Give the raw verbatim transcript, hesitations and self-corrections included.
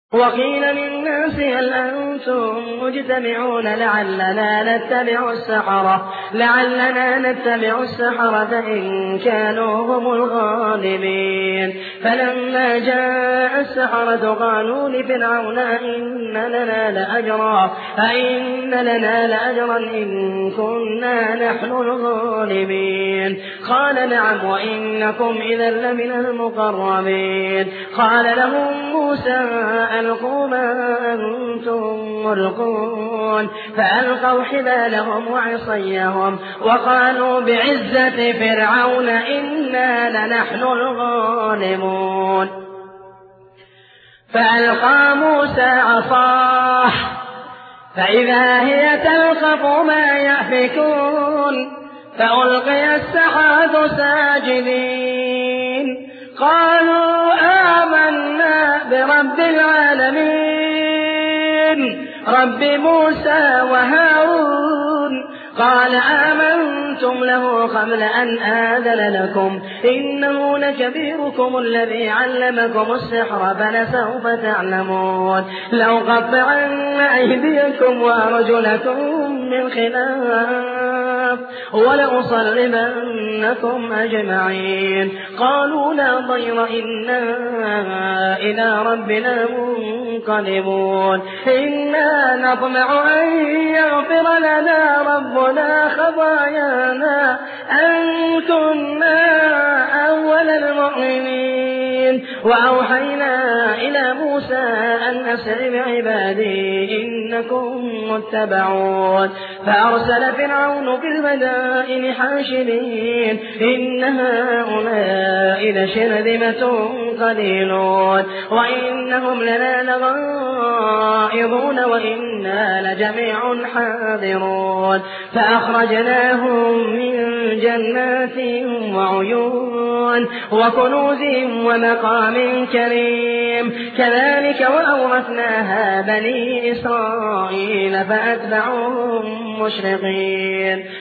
وقيل للناس هل أنتم مجتمعون لعلنا نتبع السحرة لعلنا نتبع السحرة إن كانوا هم الغالبين. فلما جاء السحرة قالوا لفرعون إن لنا لأجرا أئن لنا لأجرا إن كنا نحن الغالبين. قال نعم وإنكم إذا لمن المقربين. قال لهم موسى ألقوا ما أنتم ملقون فألقوا حبالهم وعصيهم وقالوا بعزة فرعون إنا لنحن الغالبون. فألقى موسى عصاه فإذا هي تلقف ما يأفكون فألقي السحرة ساجدين قالوا آمنا برب العالمين رب موسى وهارون. قال آمنتم له قبل أن آذن لكم إنه لكبيركم الذي علمكم السحر فلسوف تعلمون لأقطعن أيديكم وأرجلكم من خلاف ولأصلبنكم أجمعين. قالوا لا ضير إنا إلى ربنا منقلبون إنا نطمع أن يغفر لنا ربنا خطايانا أن كنا أول المؤمنين. وأوحينا إلى موسى أن أسر بعبادي إنكم متبعون. فأرسل فرعون في المدائن حاشرين إن هؤلاء لشرذمة قليلون وإنهم لنا لغائظون وإنا لجميع حاذرون. فأخرجناهم من جنات وعيون وكنوز ومقام كريم كذلك وأورثناها بني إسرائيل فأتبعوهم مشرقين.